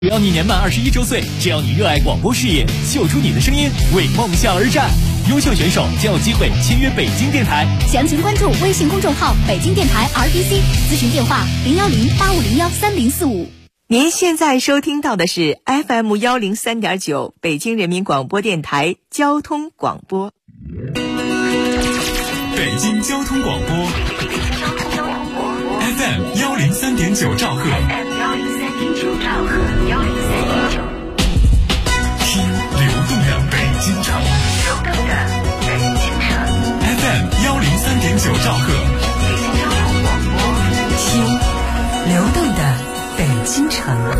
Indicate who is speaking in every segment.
Speaker 1: 只要你年满21周岁，只要你热爱广播事业，秀出你的声音，为梦想而战，优秀选手将有机会签约北京电台。
Speaker 2: 详情关注微信公众号北京电台 RDC， 咨询电话010-8501-3045。
Speaker 3: 您现在收听到的是 FM 103.9北京人民广播电台交通广播。
Speaker 4: 北京交通广播 FM 103.9兆赫，听流动的北京城，FM 103.9兆赫，
Speaker 3: 听流动的北京城。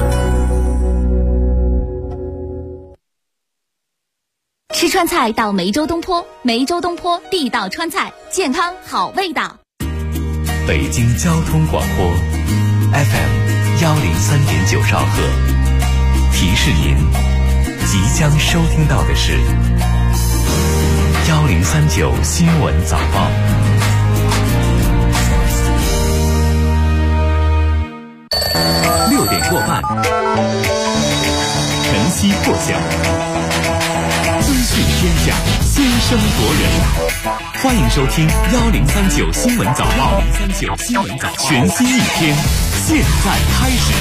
Speaker 2: 吃川菜到梅州东坡，梅州东坡地道川菜，健康好味道。
Speaker 5: 北京交通广播 FM 103.9兆赫，提示您即将收听到的是1039新闻早报。6点过半，晨曦破晓，资讯天下，先声夺人。欢迎收听1039新闻早报，1039新闻早报，全新一天，现在开始。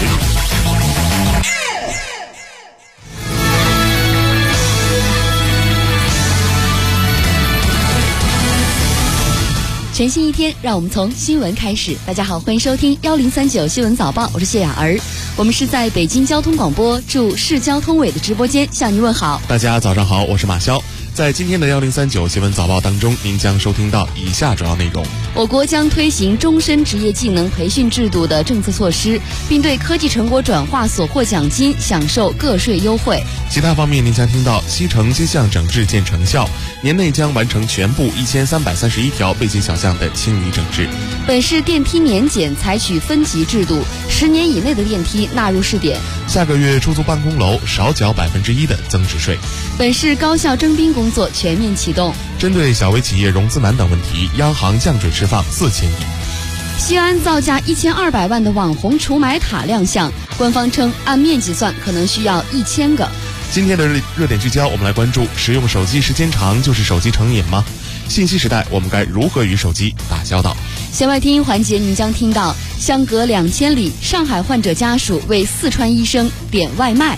Speaker 2: 全新一天，让我们从新闻开始。大家好，欢迎收听1039新闻早报，我是谢雅儿。我们是在北京交通广播驻市交通委的直播间向您问好。
Speaker 6: 大家早上好，我是马潇。在今天的1039新闻早报当中，您将收听到以下主要内容：
Speaker 2: 我国将推行终身职业技能培训制度的政策措施，并对科技成果转化所获奖金享受个税优惠。
Speaker 6: 其他方面，您将听到西城街巷整治见成效，年内将完成全部1331条背景小巷的清理整治。
Speaker 2: 本市电梯年检采取分级制度，10年以内的电梯纳入试点。
Speaker 6: 下个月出租办公楼少缴1%的增值税。
Speaker 2: 本市高校征兵工作全面启动。
Speaker 6: 针对小微企业融资难等问题，央行降准释放4000亿。
Speaker 2: 西安造价1200万的网红除霾塔亮相，官方称按面积算可能需要1000个。
Speaker 6: 今天的热点聚焦，我们来关注：使用手机时间长就是手机成瘾吗？信息时代，我们该如何与手机打交道？
Speaker 2: 弦外听音环节，您将听到相隔2000里，上海患者家属为四川医生点外卖。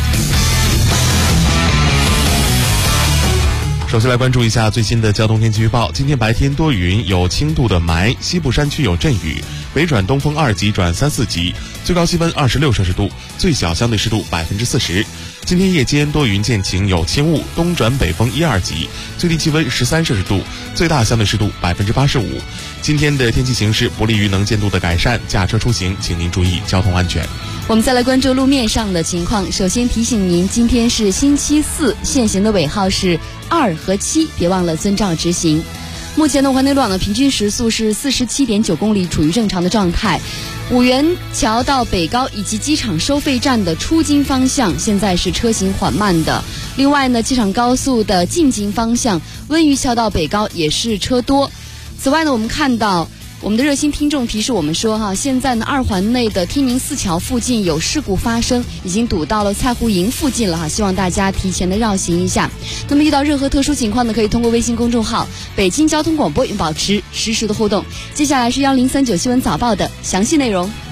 Speaker 6: 首先来关注一下最新的交通天气预报。今天白天多云，有轻度的霾，西部山区有阵雨，北转东风2级转3、4级，最高气温26摄氏度，最小相对湿度40%。今天夜间多云见晴，有轻雾，东转北风1、2级，最低气温13摄氏度，最大相对湿度85%。今天的天气形势不利于能见度的改善，驾车出行请您注意交通安全。
Speaker 2: 我们再来关注路面上的情况。首先提醒您，今天是星期四，限行的尾号是2和7，别忘了遵照执行。目前的环内路网的平均时速是47.9公里，处于正常的状态。五元桥到北高以及机场收费站的出京方向现在是车行缓慢的。另外呢，机场高速的进京方向温榆桥到北高也是车多。此外呢，我们看到我们的热心听众提示我们说现在呢2环内的天宁4桥附近有事故发生，已经堵到了菜湖营附近了希望大家提前的绕行一下。那么遇到任何特殊情况呢，可以通过微信公众号北京交通广播与保持实时的互动。接下来是1039新闻早报的详细内容。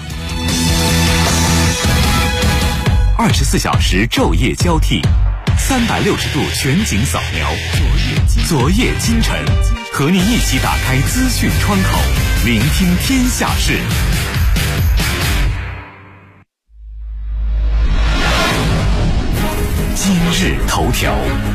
Speaker 5: 24小时昼夜交替，360度全景扫描，昨夜今晨，和你一起打开资讯窗口，聆听天下事。今日头条。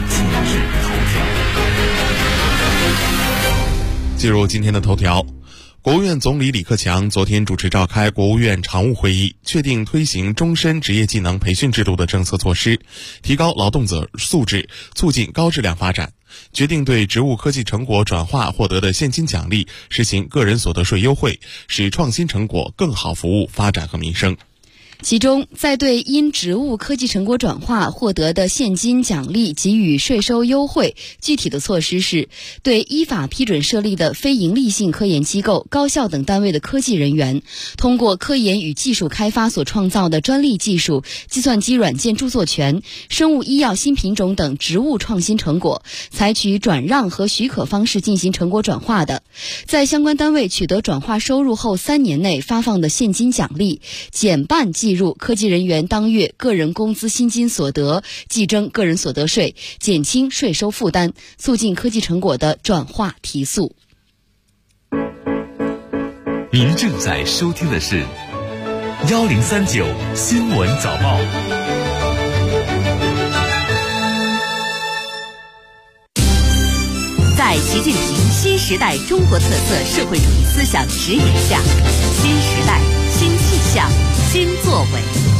Speaker 6: 进入今天的头条。国务院总理李克强昨天主持召开国务院常务会议，确定推行终身职业技能培训制度的政策措施，提高劳动者素质，促进高质量发展。决定对职务科技成果转化获得的现金奖励实行个人所得税优惠，使创新成果更好服务发展和民生。
Speaker 2: 其中，在对因职务科技成果转化获得的现金奖励给予税收优惠，具体的措施是：对依法批准设立的非营利性科研机构、高校等单位的科技人员，通过科研与技术开发所创造的专利技术、计算机软件著作权、生物医药新品种等职务创新成果，采取转让和许可方式进行成果转化的，在相关单位取得转化收入后3年内发放的现金奖励，减半计入科技人员当月个人工资薪金所得，计征个人所得税，减轻税收负担，促进科技成果的转化提速。
Speaker 5: 您正在收听的是1039新闻早报。
Speaker 7: 在习近平新时代中国特色社会主义思想指引下，新时代、新气象、新作为。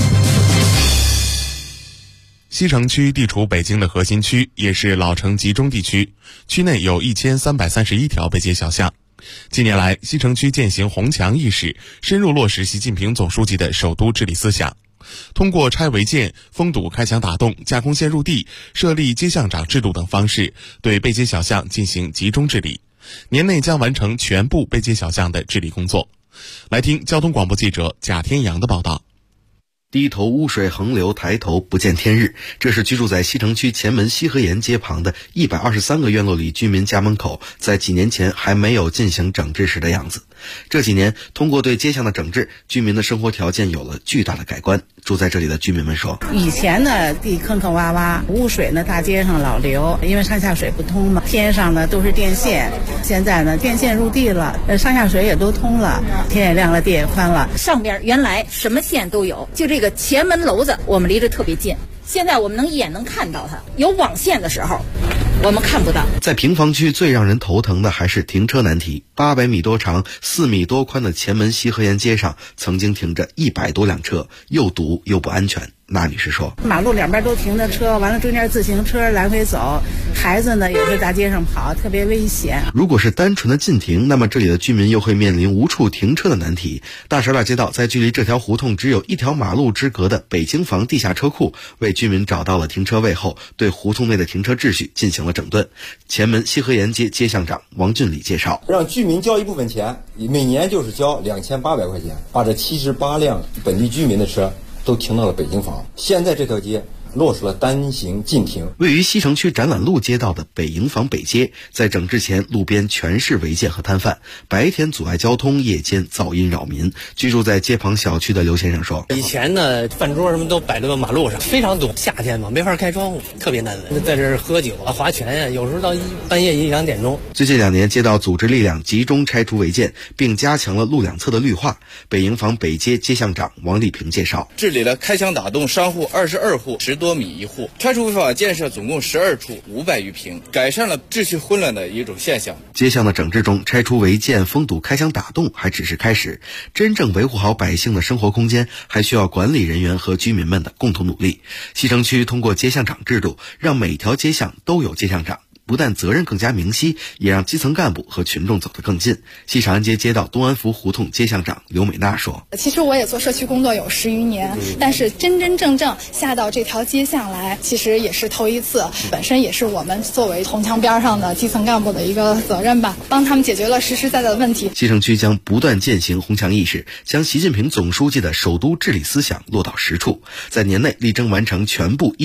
Speaker 6: 西城区地处北京的核心区，也是老城集中地区，区内有1331条背街小巷。近年来，西城区践行红墙意识，深入落实习近平总书记的首都治理思想。通过拆违建、封堵开墙打洞、架空线入地、设立街巷长制度等方式，对背街小巷进行集中治理。年内将完成全部背街小巷的治理工作。来听交通广播记者贾天阳的报道。
Speaker 8: 低头污水横流，抬头不见天日，这是居住在西城区前门西河沿街旁的123个院落里居民家门口在几年前还没有进行整治时的样子。这几年，通过对街巷的整治，居民的生活条件有了巨大的改观。住在这里的居民们说，
Speaker 9: 以前呢地坑坑洼洼，污水呢大街上老流，因为上下水不通嘛，天上呢都是电线，现在呢电线入地了，上下水也都通了，天也亮了，地也宽了。
Speaker 10: 上边原来什么线都有，就这个前门楼子我们离着特别近，现在我们一眼能看到它，有网线的时候我们看不到。
Speaker 8: 在平房区最让人头疼的还是停车难题。800米多长、4米多宽的前门西河沿街上，曾经停着100多辆车，又堵又不安全。那女士说，
Speaker 9: 马路两边都停着车，完了中间自行车来回走，孩子呢也是大街上跑，特别危险。
Speaker 8: 如果是单纯的禁停，那么这里的居民又会面临无处停车的难题。大石栏街道在距离这条胡同只有1条马路之隔的北京房地下车库，为居民找到了停车位后，对胡同内的停车秩序进行了整顿。前门西河沿街街巷长王俊礼介绍，
Speaker 11: 让居民交一部分钱，每年就是交2800块钱，把这78辆本地居民的车都停到了北京房。现在这条街落实了单行禁停。
Speaker 8: 位于西城区展览路街道的北营房北街，在整治前路边全是违建和摊贩，白天阻碍交通，夜间噪音扰民。居住在街旁小区的刘先生说，
Speaker 12: 以前呢饭桌什么都摆在马路上，非常堵，夏天嘛没法开窗户，特别难闻。在这儿喝酒啊、划拳呀，有时候到半夜1、2点钟。
Speaker 8: 最近2年，街道组织力量集中拆除违建，并加强了路两侧的绿化。北营房北街街巷长王丽萍介绍，
Speaker 13: 治理了开墙打洞商户22户，10多米一户，拆除违法建设总共12处，500余平，改善了秩序混乱的一种现象。
Speaker 8: 街巷的整治中，拆除违建、封堵开墙打洞还只是开始，真正维护好百姓的生活空间，还需要管理人员和居民们的共同努力。西城区通过街巷长制度，让每条街巷都有街巷长，不但责任更加明晰，也让基层干部和群众走得更近。西长安街街道东安福胡同街巷长刘美娜说，
Speaker 14: 其实我也做社区工作有10余年，但是真正下到这条街巷来，其实也是头一次，本身也是我们作为红墙边上的基层干部的一个责任吧，帮他们解决了实实在在的问题。
Speaker 8: 西城区将不断践行红墙意识，将习近平总书记的首都治理思想落到实处，在年内力争完成全部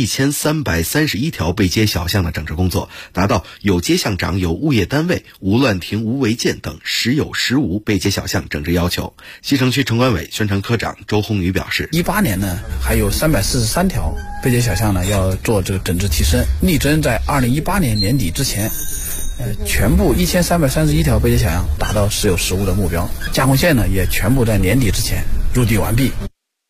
Speaker 8: 1331条背街小巷的整治工作，达到有街巷长、有物业单位、无乱停、无违建等时有时无背街小巷整治要求。西城区城管委宣传科长周宏宇表示
Speaker 15: ，18年呢还有343条背街小巷呢要做这个整治提升，力争在2018年年底之前全部1331条背街小巷达到时有时无的目标，架空线呢也全部在年底之前入地完毕。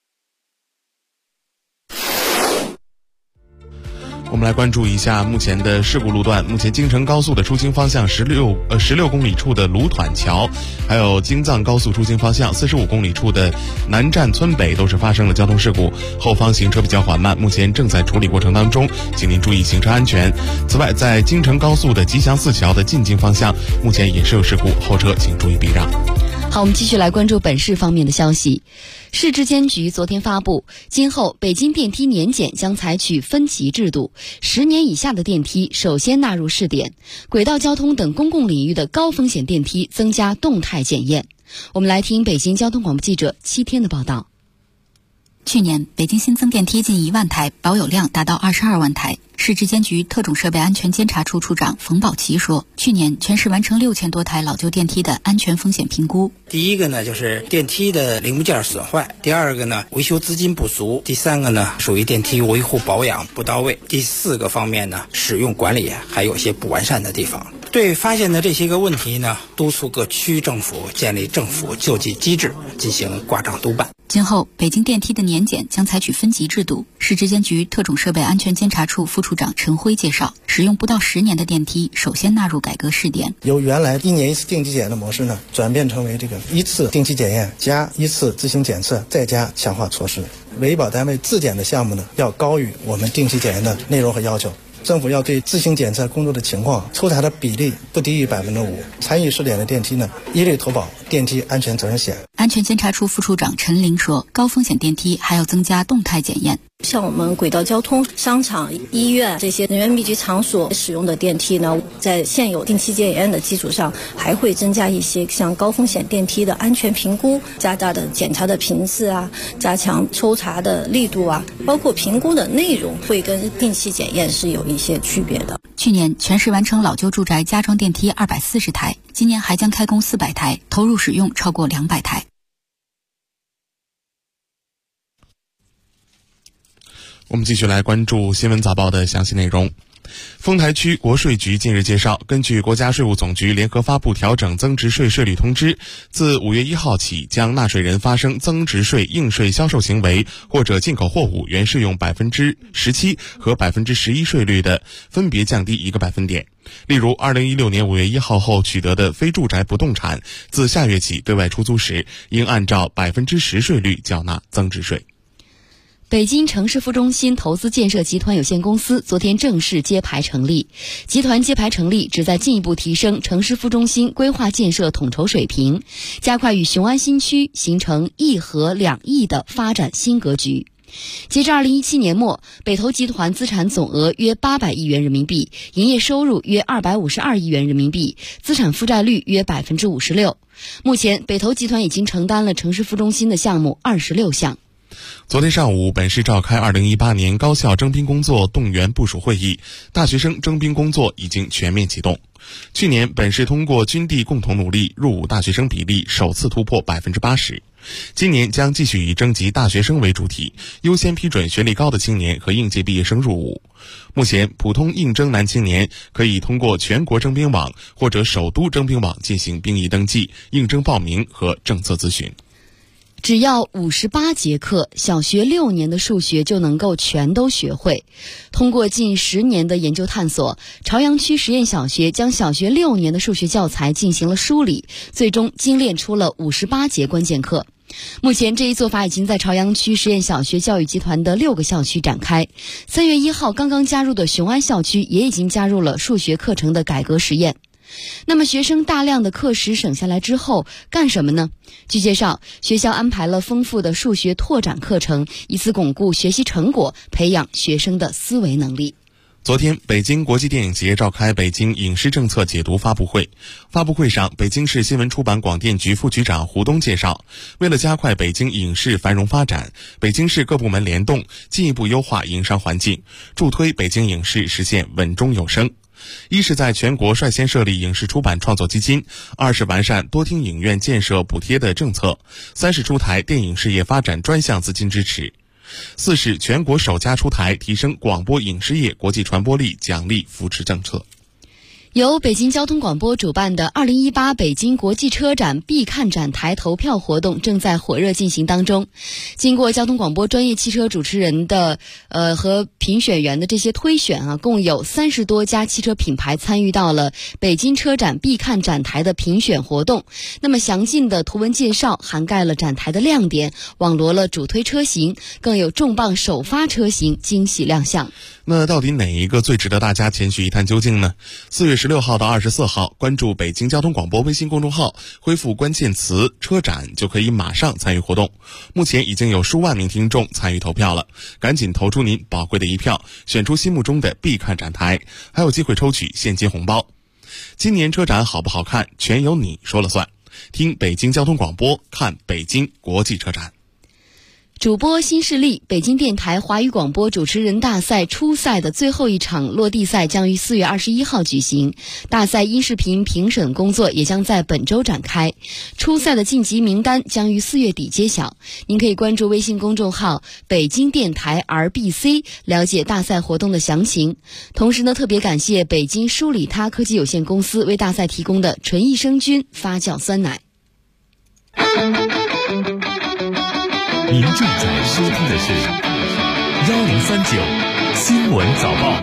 Speaker 6: 我们来关注一下目前的事故路段。目前京承高速的出京方向16公里处的卢团桥，还有京藏高速出京方向45公里处的南站村北都是发生了交通事故，后方行车比较缓慢，目前正在处理过程当中，请您注意行车安全。此外，在京承高速的吉祥寺桥的进京方向，目前也是有事故，后车请注意避让。
Speaker 2: 好，我们继续来关注本市方面的消息。市质监局昨天发布，今后北京电梯年检将采取分级制度，10年以下的电梯首先纳入试点，轨道交通等公共领域的高风险电梯增加动态检验。我们来听北京交通广播记者7天的报道。
Speaker 16: 去年北京新增电梯近1万台，保有量达到22万台。市质监局特种设备安全监察处处长冯宝奇说，去年全市完成6000多台老旧电梯的安全风险评估。
Speaker 17: 第一个呢，就是电梯的零部件损坏；第二个呢，维修资金不足；第三个呢，属于电梯维护保养不到位；第4个方面呢，使用管理还有一些不完善的地方。对发现的这些个问题呢，督促各区政府建立政府救济机制，进行挂账督办。
Speaker 16: 今后北京电梯的年检将采取分级制度。市质监局特种设备安全监察处副处长陈辉介绍，使用不到10年的电梯首先纳入改革试点，
Speaker 18: 由原来1年1次定期检验的模式呢，转变成为这个1次定期检验加1次自行检测再加强化措施。维保单位自检的项目呢，要高于我们定期检验的内容和要求。政府要对自行检测工作的情况、抽查的比例不低于5%，参与试点的电梯呢，一律投保电梯安全责任险。
Speaker 16: 安全监察处副处长陈玲说，高风险电梯还要增加动态检验。
Speaker 19: 像我们轨道交通、商场、医院这些人员密集场所使用的电梯呢，在现有定期检验的基础上，还会增加一些像高风险电梯的安全评估，加大的检查的频次啊，加强抽查的力度啊，包括评估的内容会跟定期检验是有一些区别的。
Speaker 16: 去年全市完成老旧住宅加装电梯240台，今年还将开工400台，投入使用超过200台。
Speaker 6: 我们继续来关注新闻早报的详细内容。丰台区国税局近日介绍，根据国家税务总局联合发布调整增值税税率通知，自5月1号起，将纳税人发生增值税应税销售行为或者进口货物原适用17%和11%税率的，分别降低1个百分点。例如2016年5月1号后取得的非住宅不动产，自下月起对外出租时，应按照10%税率缴纳增值税。
Speaker 2: 北京城市副中心投资建设集团有限公司昨天正式揭牌成立。集团揭牌成立旨在进一步提升城市副中心规划建设统筹水平，加快与雄安新区形成一河两翼的发展新格局。截至2017年末，北投集团资产总额约800亿元人民币，营业收入约252亿元人民币，资产负债率约56%。目前，北投集团已经承担了城市副中心的项目26项。
Speaker 6: 昨天上午，本市召开2018年高校征宾工作动员部署会议，大学生征宾工作已经全面启动。去年，本市通过军地共同努力入伍大学生比例首次突破80%。今年将继续以征集大学生为主体，优先批准学历高的青年和应届毕业生入伍。目前，普通应征男青年可以通过全国征兵网或者首都征兵网进行兵役登记、应征报名和政策咨询。
Speaker 2: 只要58节课，小学6年的数学就能够全都学会。通过近10年的研究探索，朝阳区实验小学将小学6年的数学教材进行了梳理，最终精炼出了58节关键课。目前这一做法已经在朝阳区实验小学教育集团的6个校区展开。3月1号刚刚加入的雄安校区也已经加入了数学课程的改革实验。那么学生大量的课时省下来之后干什么呢？据介绍，学校安排了丰富的数学拓展课程，以此巩固学习成果，培养学生的思维能力。
Speaker 6: 昨天，北京国际电影节召开北京影视政策解读发布会。发布会上，北京市新闻出版广电局副局长胡东介绍，为了加快北京影视繁荣发展，北京市各部门联动，进一步优化营商环境，助推北京影视实现稳中有升。一是在全国率先设立影视出版创作基金，二是完善多厅影院建设补贴的政策，三是出台电影事业发展专项资金支持，四是全国首家出台提升广播影视业国际传播力奖励扶持政策。
Speaker 2: 由北京交通广播主办的2018北京国际车展必看展台投票活动正在火热进行当中。经过交通广播专业汽车主持人的和评选员的这些推选共有30多家汽车品牌参与到了北京车展必看展台的评选活动。那么详尽的图文介绍涵盖了展台的亮点，网罗了主推车型，更有重磅首发车型惊喜亮相。
Speaker 6: 那到底哪一个最值得大家前去一探究竟呢？4月16号到24号，关注北京交通广播微信公众号，恢复关键词车展，就可以马上参与活动。目前已经有数万名听众参与投票了，赶紧投出您宝贵的一票，选出心目中的必看展台，还有机会抽取现金红包。今年车展好不好看，全由你说了算。听北京交通广播，看北京国际车展。
Speaker 2: 主播新势力，北京电台华语广播主持人大赛初赛的最后一场落地赛将于4月21号举行，大赛音视频评审工作也将在本周展开。初赛的晋级名单将于4月底揭晓，您可以关注微信公众号北京电台 RBC 了解大赛活动的详情。同时呢，特别感谢北京舒里他科技有限公司为大赛提供的纯益生菌发酵酸奶。
Speaker 1: 您正在收听的是1039新闻早报。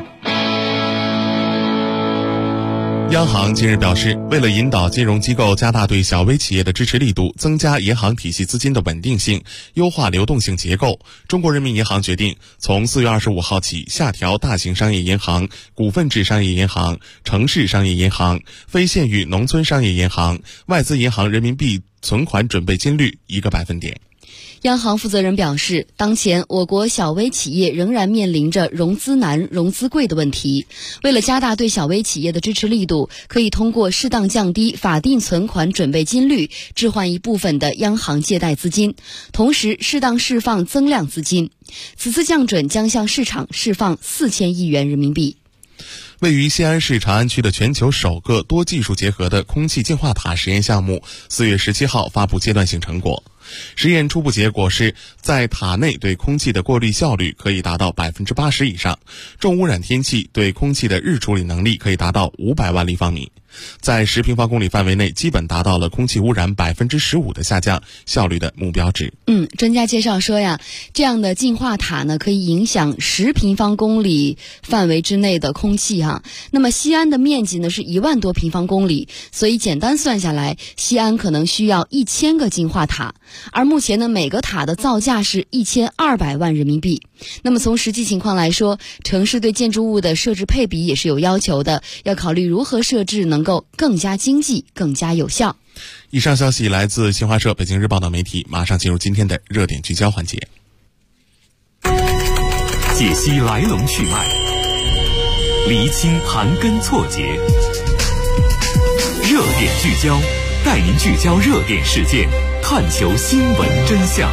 Speaker 6: 央行近日表示，为了引导金融机构加大对小微企业的支持力度，增加银行体系资金的稳定性，优化流动性结构，中国人民银行决定从4月25号起下调大型商业银行、股份制商业银行、城市商业银行、非县域农村商业银行、外资银行人民币存款准备金率1个百分点。
Speaker 2: 央行负责人表示，当前我国小微企业仍然面临着融资难、融资贵的问题。为了加大对小微企业的支持力度，可以通过适当降低法定存款准备金率，置换一部分的央行借贷资金，同时适当释放增量资金。此次降准将向市场释放4000亿元人民币。
Speaker 6: 位于西安市长安区的全球首个多技术结合的空气净化塔实验项目4月17号发布阶段性成果。实验初步结果是，在塔内对空气的过滤效率可以达到80%以上，重污染天气对空气的日处理能力可以达到500万立方米，在10平方公里范围内基本达到了空气污染15%的下降效率的目标值。
Speaker 2: 专家介绍说呀，这样的净化塔呢，可以影响10平方公里范围之内的空气哈。那么西安的面积呢是1万多平方公里，所以简单算下来，西安可能需要1000个净化塔。而目前呢，每个塔的造价是1200万人民币。那么从实际情况来说，城市对建筑物的设置配比也是有要求的，要考虑如何设置能够更加经济、更加有效。
Speaker 6: 以上消息来自新华社、北京日报等媒体，马上进入今天的热点聚焦环节。
Speaker 1: 解析来龙去脉，厘清盘根错节，热点聚焦，带您聚焦热点事件，探求新闻真相。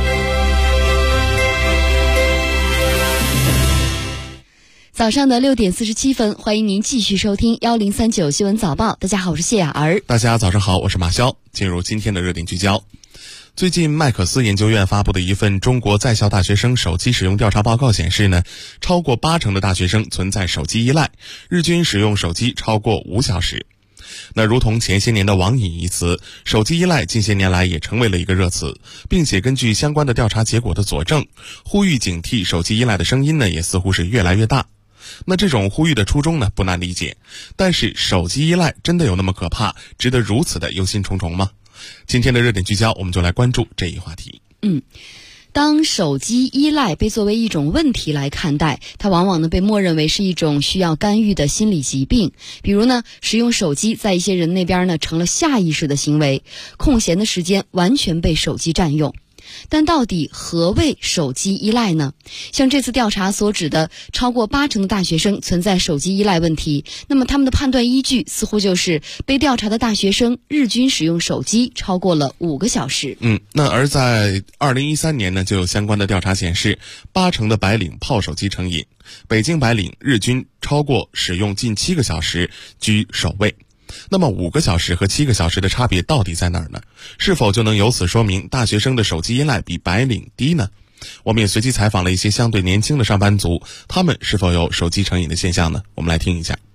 Speaker 2: 早上的6点47分，欢迎您继续收听1039新闻早报。大家好，我是谢雅儿。
Speaker 6: 大家早上好，我是马潇。进入今天的热点聚焦。最近麦克斯研究院发布的一份中国在校大学生手机使用调查报告显示呢，超过80%的大学生存在手机依赖，日均使用手机超过5小时。那如同前些年的网瘾一词，手机依赖近些年来也成为了一个热词，并且根据相关的调查结果的佐证，呼吁警惕手机依赖的声音呢也似乎是越来越大。那这种呼吁的初衷呢不难理解，但是手机依赖真的有那么可怕，值得如此的忧心忡忡吗？今天的热点聚焦，我们就来关注这一话题。
Speaker 2: 当手机依赖被作为一种问题来看待，它往往呢被默认为是一种需要干预的心理疾病。比如呢，使用手机在一些人那边呢成了下意识的行为，空闲的时间完全被手机占用。但到底何谓手机依赖呢？像这次调查所指的超过80%的大学生存在手机依赖问题，那么他们的判断依据似乎就是被调查的大学生日均使用手机超过了5个小时。
Speaker 6: 那而在2013年呢，就有相关的调查显示，80%的白领泡手机成瘾，北京白领日均超过使用近7个小时居首位。那么5个小时和7个小时的差别到底在哪儿呢？是否就能由此说明大学生的手机依赖比白领低呢？我们也随机采访了一些相对年轻的上班族，他们是否有手机成瘾的现象呢？我们来听一下。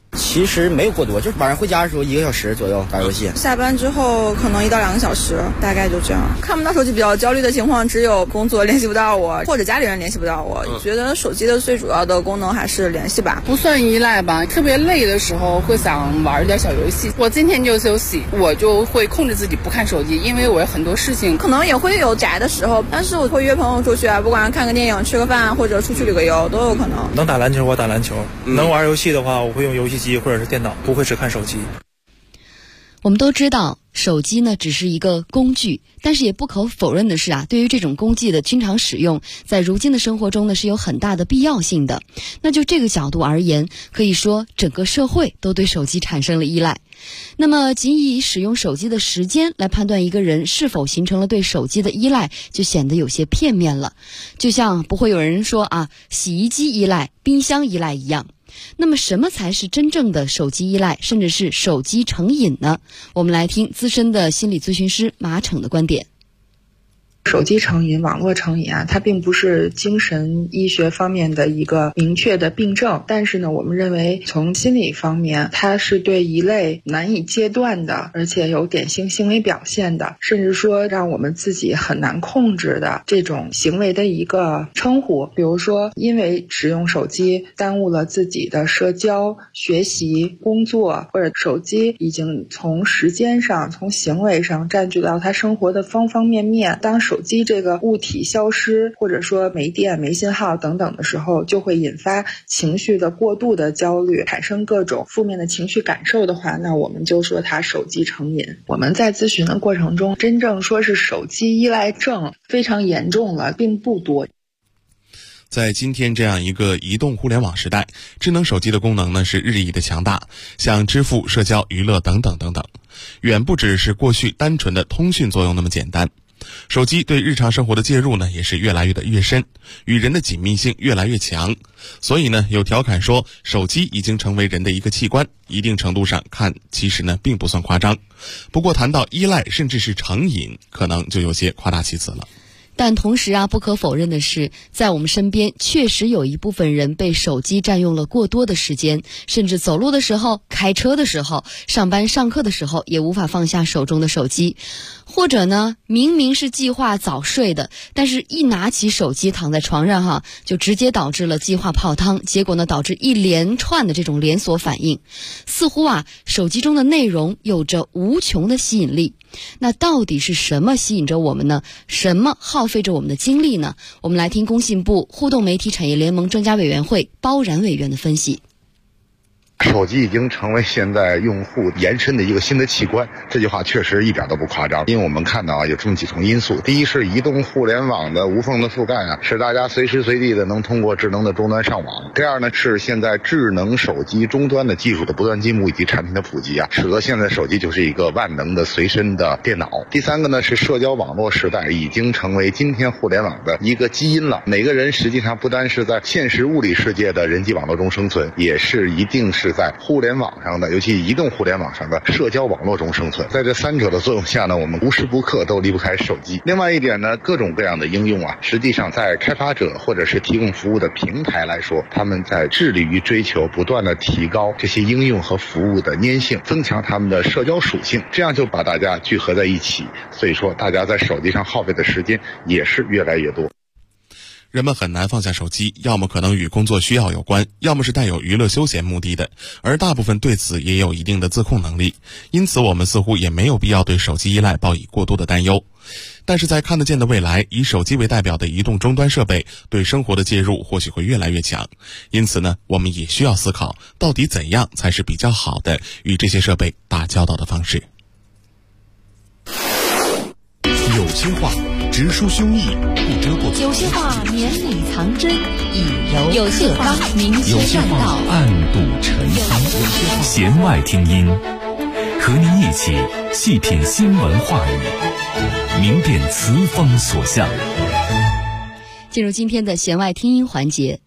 Speaker 20: 其实没有过多，就是晚上回家的时候1个小时左右打游戏。
Speaker 21: 下班之后可能1到2个小时，大概就这样。看不到手机比较焦虑的情况，只有工作联系不到我，或者家里人联系不到我。觉得手机的最主要的功能还是联系吧，
Speaker 22: 不算依赖吧。特别累的时候会想玩一点小游戏。我今天就休息，我就会控制自己不看手机，因为我有很多事情。
Speaker 21: 可能也会有宅的时候，但是我会约朋友出去啊，不管看个电影、吃个饭，或者出去旅个游都有可能。
Speaker 23: 能打篮球我打篮球，能玩游戏的话我会用游戏机或者是电脑，不会只看手机。
Speaker 2: 我们都知道手机呢只是一个工具，但是也不可否认的是啊，对于这种工具的经常使用，在如今的生活中呢是有很大的必要性的。那就这个角度而言，可以说整个社会都对手机产生了依赖。那么仅以使用手机的时间来判断一个人是否形成了对手机的依赖，就显得有些片面了。就像不会有人说啊，洗衣机依赖、冰箱依赖一样。那么什么才是真正的手机依赖，甚至是手机成瘾呢？我们来听资深的心理咨询师马骋的观点。
Speaker 24: 手机成瘾、网络成瘾啊，它并不是精神医学方面的一个明确的病症，但是呢，我们认为从心理方面，它是对一类难以戒断的，而且有典型行为表现的，甚至说让我们自己很难控制的这种行为的一个称呼。比如说，因为使用手机耽误了自己的社交、学习、工作，或者手机已经从时间上、从行为上占据到他生活的方方面面。当手机这个物体消失，或者说没电、没信号等等的时候，就会引发情绪的过度的焦虑，产生各种负面的情绪感受的话，那我们就说它手机成瘾。我们在咨询的过程中，真正说是手机依赖症非常严重了，并不多。
Speaker 6: 在今天这样一个移动互联网时代，智能手机的功能呢是日益的强大，像支付、社交、娱乐等等等等，远不只是过去单纯的通讯作用那么简单。手机对日常生活的介入呢也是越来越深，与人的紧密性越来越强。所以呢，有调侃说手机已经成为人的一个器官，一定程度上看其实呢并不算夸张。不过谈到依赖甚至是成瘾，可能就有些夸大其词了。
Speaker 2: 但同时啊，不可否认的是，在我们身边确实有一部分人被手机占用了过多的时间，甚至走路的时候、开车的时候、上班上课的时候也无法放下手中的手机。或者呢，明明是计划早睡的，但是一拿起手机躺在床上就直接导致了计划泡汤，结果呢导致一连串的这种连锁反应。似乎手机中的内容有着无穷的吸引力。那到底是什么吸引着我们呢？什么耗费着我们的精力呢？我们来听工信部互动媒体产业联盟专家委员会包然委员的分析。
Speaker 25: 手机已经成为现在用户延伸的一个新的器官，这句话确实一点都不夸张。因为我们看到有这么几重因素：第一是移动互联网的无缝的覆盖使大家随时随地的能通过智能的终端上网；第二呢是现在智能手机终端的技术的不断进步以及产品的普及使得现在手机就是一个万能的随身的电脑；第三个呢是社交网络时代已经成为今天互联网的一个基因了。每个人实际上不单是在现实物理世界的人际网络中生存，也是一定是在互联网上的，尤其移动互联网上的社交网络中生存。在这三者的作用下呢，我们无时不刻都离不开手机。另外一点呢，各种各样的应用实际上在开发者或者是提供服务的平台来说，他们在致力于追求不断的提高这些应用和服务的粘性，增强他们的社交属性，这样就把大家聚合在一起。所以说大家在手机上耗费的时间也是越来越多。
Speaker 6: 人们很难放下手机，要么可能与工作需要有关，要么是带有娱乐休闲目的的，而大部分对此也有一定的自控能力。因此我们似乎也没有必要对手机依赖抱以过多的担忧。但是在看得见的未来，以手机为代表的移动终端设备对生活的介入或许会越来越强。因此呢，我们也需要思考到底怎样才是比较好的与这些设备打交道的方式。
Speaker 5: 有些话直抒胸臆，不遮不
Speaker 7: 有些话绵里藏针，以柔
Speaker 2: 有些话明
Speaker 5: 有些话暗度陈仓。弦外听音，和您一起细品新闻话语，明辨词风所向。
Speaker 2: 进入今天的弦外听音环节，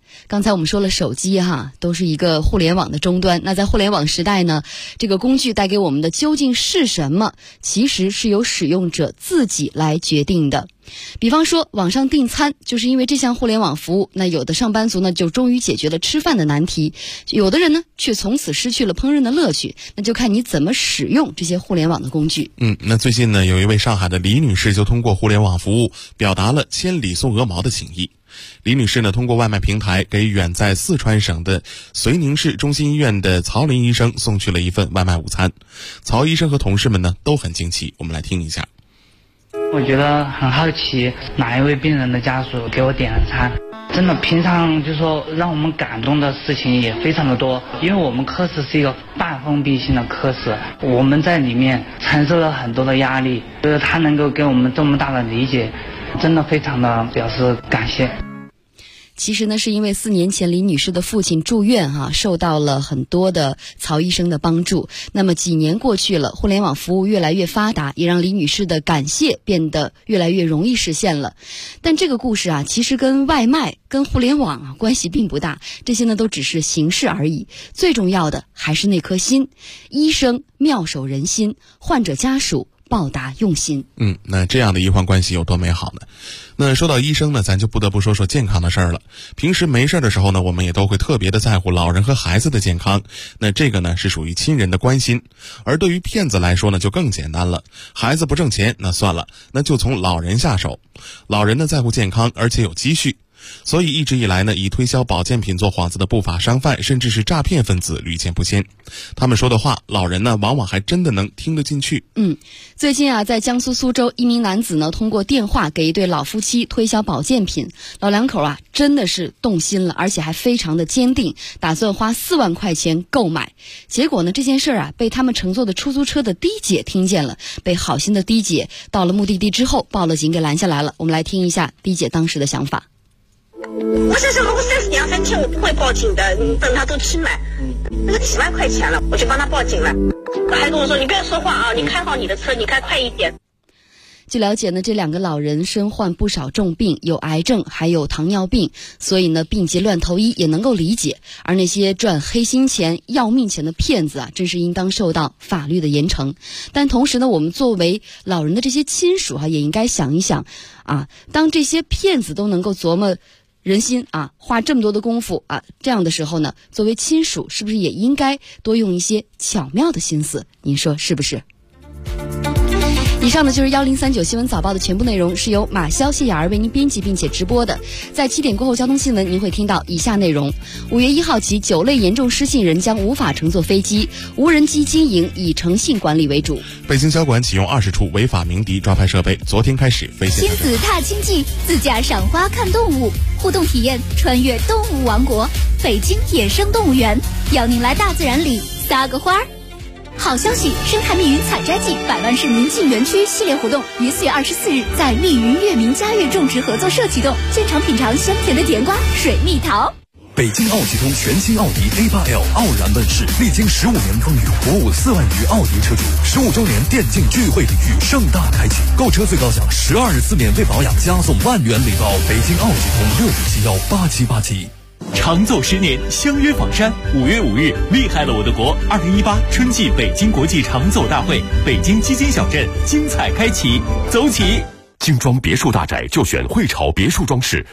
Speaker 2: 刚才我们说了手机都是一个互联网的终端，那在互联网时代呢，这个工具带给我们的究竟是什么，其实是由使用者自己来决定的。比方说网上订餐，就是因为这项互联网服务，那有的上班族呢就终于解决了吃饭的难题，有的人呢却从此失去了烹饪的乐趣，那就看你怎么使用这些互联网的工具。
Speaker 6: 那最近呢，有一位上海的李女士就通过互联网服务表达了千里送鹅毛的情谊。李女士呢，通过外卖平台给远在四川省的绥宁市中心医院的曹林医生送去了一份外卖午餐。曹医生和同事们呢都很惊奇，我们来听一下。
Speaker 3: 我觉得很好奇，哪一位病人的家属给我点了餐。真的，平常就说让我们感动的事情也非常的多，因为我们科室是一个半封闭性的科室，我们在里面承受了很多的压力，就是他能够给我们这么大的理解，真的非常的表示感谢。
Speaker 2: 其实呢，是因为4年前李女士的父亲住院受到了很多的曹医生的帮助。那么几年过去了，互联网服务越来越发达，也让李女士的感谢变得越来越容易实现了。但这个故事其实跟外卖、跟互联网关系并不大，这些呢都只是形式而已。最重要的还是那颗心，医生妙手仁心，患者家属报答用心。
Speaker 6: 那这样的医患关系有多美好呢？那说到医生呢，咱就不得不说说健康的事儿了。平时没事的时候呢，我们也都会特别的在乎老人和孩子的健康。那这个呢是属于亲人的关心。而对于骗子来说呢，就更简单了。孩子不挣钱，那算了，那就从老人下手。老人呢在乎健康，而且有积蓄。所以一直以来呢，以推销保健品做幌子的不法商贩甚至是诈骗分子屡见不鲜。他们说的话，老人呢往往还真的能听得进去。
Speaker 2: 最近在江苏苏州，一名男子呢通过电话给一对老夫妻推销保健品，老两口真的是动心了，而且还非常的坚定，打算花4万块钱购买。结果呢，这件事被他们乘坐的出租车的的姐听见了，被好心的的姐到了目的地之后报了警，给拦下来了。我们来听一下的姐当时的想法。
Speaker 4: 我是说，如果是2、3天，我不会报警的。你等他都去买，那个几万块钱了，我就帮他报警了。他还跟我说：“你不要说话你开好你的车，你开快一点。”
Speaker 2: 据了解呢，这2个老人身患不少重病，有癌症，还有糖尿病，所以呢，病急乱投医也能够理解。而那些赚黑心钱、要命钱的骗子真是应当受到法律的严惩。但同时呢，我们作为老人的这些亲属也应该想一想当这些骗子都能够琢磨人心花这么多的功夫这样的时候呢，作为亲属是不是也应该多用一些巧妙的心思？您说是不是？以上呢就是1039新闻早报的全部内容，是由马潇、谢雅儿为您编辑并且直播的。在7点过后交通新闻，您会听到以下内容：5月1号起，9类严重失信人将无法乘坐飞机，无人机经营以诚信管理为主。
Speaker 6: 北京交管启用20处违法鸣笛抓拍设备，昨天开始飞行。
Speaker 9: 亲子踏青记，自驾赏花看动物，互动体验穿越动物王国，北京野生动物园，邀您来大自然里撒个花儿。好消息，生态密云采摘季100万市民进园区系列活动于4月24日在密云月明嘉悦种植合作社启动，现场品尝香甜的甜瓜、水蜜桃。
Speaker 10: 北京奥汽通全新奥迪 A8L 傲然问世，历经15年风雨，鼓舞4万余奥迪车主，15周年电竞聚会礼遇盛大开启，购车最高享12日4免费保养，加送10000元礼包。北京奥汽通65718787。
Speaker 1: 长奏10年，相约访山。5月5日，厉害了我的国！2018春季北京国际长奏大会，北京基金小镇精彩开启，走起！
Speaker 11: 精装别墅大宅就选汇潮别墅装饰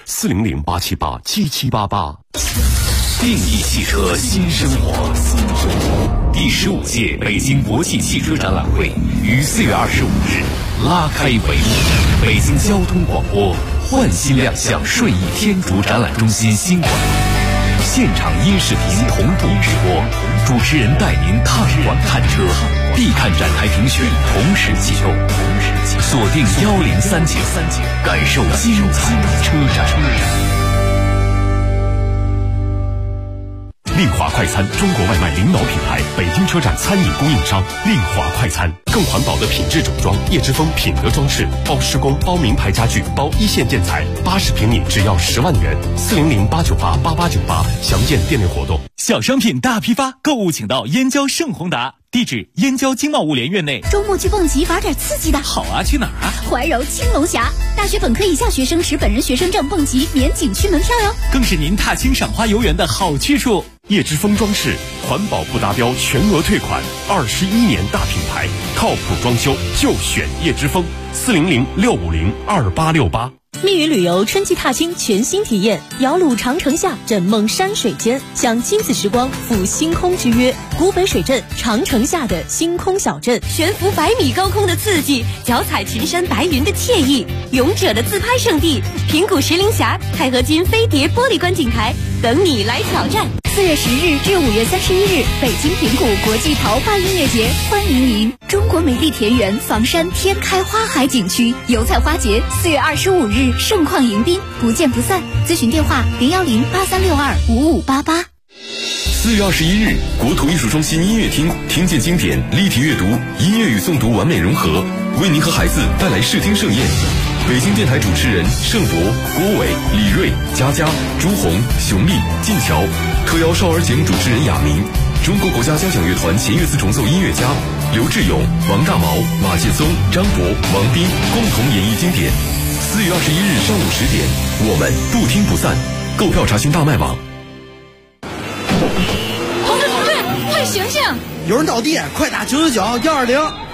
Speaker 11: ，400-878-7788。
Speaker 5: 定义汽车新生活。第15届北京国际汽车展览会于4月25日拉开帷幕。北京交通广播焕新亮相顺义天竺展览中心新馆，现场音视频同步直播，主持人带您探馆看车，必看展台评选同时启动，锁定1039，感受精彩车展。
Speaker 11: 令华快餐，中国外卖领导品牌，北京车站餐饮供应商。令华快餐更环保的品质整装，叶之峰品德装饰，包施工，包名牌家具，包一线建材，80平米只要10万元。400-898-8898，详见店内活动。
Speaker 1: 小商品大批发，购物请到燕郊盛宏达。 地址燕郊经贸物联院内。
Speaker 9: 周末去蹦极玩点刺激的。
Speaker 1: 好啊，去哪儿啊？
Speaker 9: 怀柔青龙峡，大学本科以下学生持本人学生证蹦极免景区门票哟，
Speaker 1: 更是您踏青赏花游园的好去处。
Speaker 11: 叶之峰装饰，环保不达标全额退款，21年大品牌，靠谱装修就选叶之峰，400-650-2868。
Speaker 8: 密云旅游春季踏青全新体验，摇橹长城下，枕梦山水间，享亲子时光，赴星空之约。古北水镇，长城下的星空小镇，
Speaker 7: 悬浮100米高空的刺激，脚踩群山白云的惬意，勇者的自拍圣地，平谷石林峡，钛合金飞碟玻璃观景台，等你来挑战。
Speaker 9: 4月10日至5月31日，北京平谷国际桃花音乐节，欢迎您！中国美丽田园房山天开花海景区油菜花节4月25日盛况迎宾，不见不散。咨询电话010-8362-5588。
Speaker 11: 4月21日，国土艺术中心音乐厅，听见经典，立体阅读，音乐与诵读完美融合，为您和孩子带来视听盛宴。北京电台主持人盛博、郭伟、李锐、佳佳、朱红、熊丽、晋桥，特邀少儿节目主持人亚明，中国国家交响乐团弦乐四重奏音乐家刘志勇、王大毛、马劲松、张博、王斌共同演绎经典。4月21日上午10点，我们不听不散。购票查询大麦网。
Speaker 9: 同志，快醒醒！
Speaker 12: 有人倒地，快打999-120。